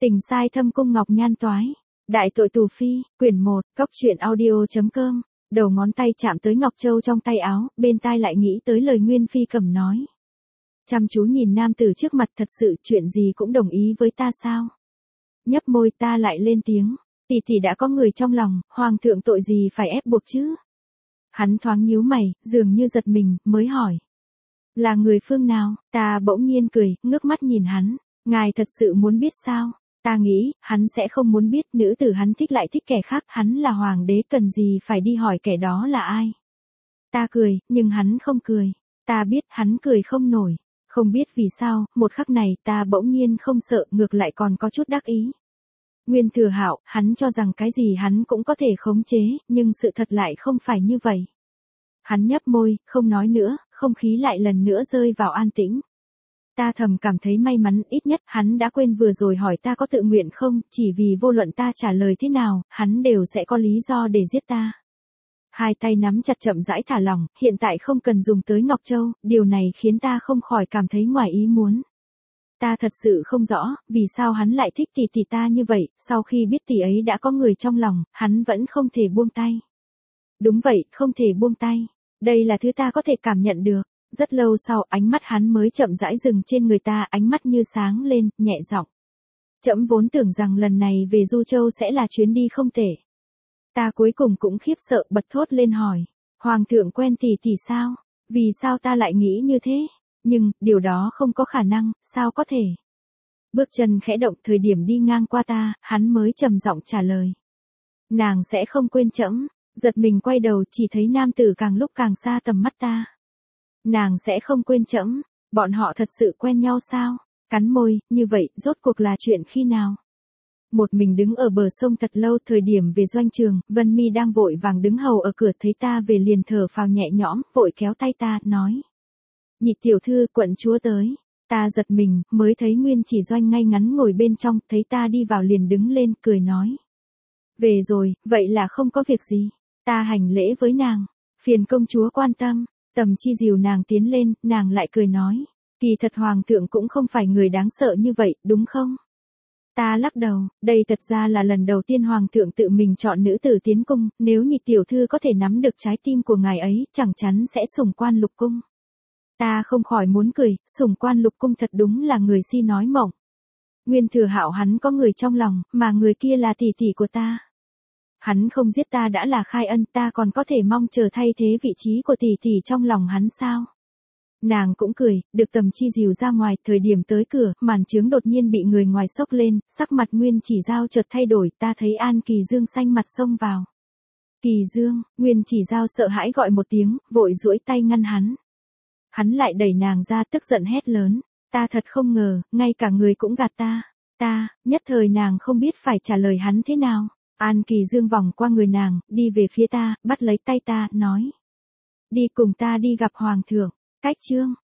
Tình sai thâm cung ngọc nhan toái. Đại tội tù phi, quyển 1, coctruyện.audio.com. Đầu ngón tay chạm tới ngọc châu trong tay áo, bên tai lại nghĩ tới lời Nguyên Phi Cầm nói. Chăm chú nhìn nam tử trước mặt, thật sự chuyện gì cũng đồng ý với ta sao? Nhấp môi, ta lại lên tiếng. Tỷ tỷ đã có người trong lòng, hoàng thượng tội gì phải ép buộc chứ? Hắn thoáng nhíu mày, dường như giật mình, mới hỏi. Là người phương nào? Ta bỗng nhiên cười, ngước mắt nhìn hắn. Ngài thật sự muốn biết sao? Ta nghĩ, hắn sẽ không muốn biết, nữ tử hắn thích lại thích kẻ khác, hắn là hoàng đế, cần gì phải đi hỏi kẻ đó là ai. Ta cười, nhưng hắn không cười. Ta biết hắn cười không nổi. Không biết vì sao, một khắc này ta bỗng nhiên không sợ, ngược lại còn có chút đắc ý. Nguyên Thừa Hạo, hắn cho rằng cái gì hắn cũng có thể khống chế, nhưng sự thật lại không phải như vậy. Hắn nhấp môi, không nói nữa, không khí lại lần nữa rơi vào an tĩnh. Ta thầm cảm thấy may mắn, ít nhất hắn đã quên vừa rồi hỏi ta có tự nguyện không, chỉ vì vô luận ta trả lời thế nào, hắn đều sẽ có lý do để giết ta. Hai tay nắm chặt chậm rãi thả lỏng, hiện tại không cần dùng tới Ngọc Châu, điều này khiến ta không khỏi cảm thấy ngoài ý muốn. Ta thật sự không rõ, vì sao hắn lại thích tỷ ta như vậy, sau khi biết tỷ ấy đã có người trong lòng, hắn vẫn không thể buông tay. Đúng vậy, không thể buông tay. Đây là thứ ta có thể cảm nhận được. Rất lâu sau, ánh mắt hắn mới chậm rãi dừng trên người ta, ánh mắt như sáng lên, nhẹ giọng. Trẫm vốn tưởng rằng lần này về Du Châu sẽ là chuyến đi không tệ. Ta cuối cùng cũng khiếp sợ, bật thốt lên hỏi. Hoàng thượng quen tỷ sao? Vì sao ta lại nghĩ như thế? Nhưng, điều đó không có khả năng, sao có thể? Bước chân khẽ động, thời điểm đi ngang qua ta, hắn mới trầm giọng trả lời. Nàng sẽ không quên trẫm. Giật mình quay đầu, chỉ thấy nam tử càng lúc càng xa tầm mắt ta. Nàng sẽ không quên trẫm. Bọn họ thật sự quen nhau sao? Cắn môi, như vậy, rốt cuộc là chuyện khi nào? Một mình đứng ở bờ sông thật lâu, thời điểm về doanh trường, Vân Mi đang vội vàng đứng hầu ở cửa, thấy ta về liền thở phào nhẹ nhõm, vội kéo tay ta, nói. Nhị tiểu thư, quận chúa tới. Ta giật mình, mới thấy Nguyên Chỉ Doanh ngay ngắn ngồi bên trong, thấy ta đi vào liền đứng lên, cười nói. Về rồi, vậy là không có việc gì. Ta hành lễ với nàng. Phiền công chúa quan tâm. Tầm Chi dìu nàng tiến lên, nàng lại cười nói. Kỳ thật hoàng thượng cũng không phải người đáng sợ như vậy, đúng không? Ta lắc đầu, đây thật ra là lần đầu tiên hoàng thượng tự mình chọn nữ tử tiến cung, nếu nhị tiểu thư có thể nắm được trái tim của ngài ấy, chẳng chắn sẽ sủng quan lục cung. Ta không khỏi muốn cười, sủng quan lục cung thật đúng là người si nói mộng. Nguyên Thừa Hạo hắn có người trong lòng, mà người kia là tỷ tỷ của ta. Hắn không giết ta đã là khai ân, ta còn có thể mong chờ thay thế vị trí của tỷ trong lòng hắn sao? Nàng cũng cười, được Tầm Chi dìu ra ngoài, thời điểm tới cửa, màn chướng đột nhiên bị người ngoài xốc lên, sắc mặt Nguyên Chỉ Giao chợt thay đổi, ta thấy An Kỳ Dương xanh mặt xông vào. Kỳ Dương, Nguyên Chỉ Giao sợ hãi gọi một tiếng, vội duỗi tay ngăn hắn. Hắn lại đẩy nàng ra, tức giận hét lớn, ta thật không ngờ, ngay cả người cũng gạt ta. Nhất thời nàng không biết phải trả lời hắn thế nào. An Kỳ Dương vòng qua người nàng, đi về phía ta, bắt lấy tay ta, nói. Đi cùng ta đi gặp hoàng thượng. Cách chương.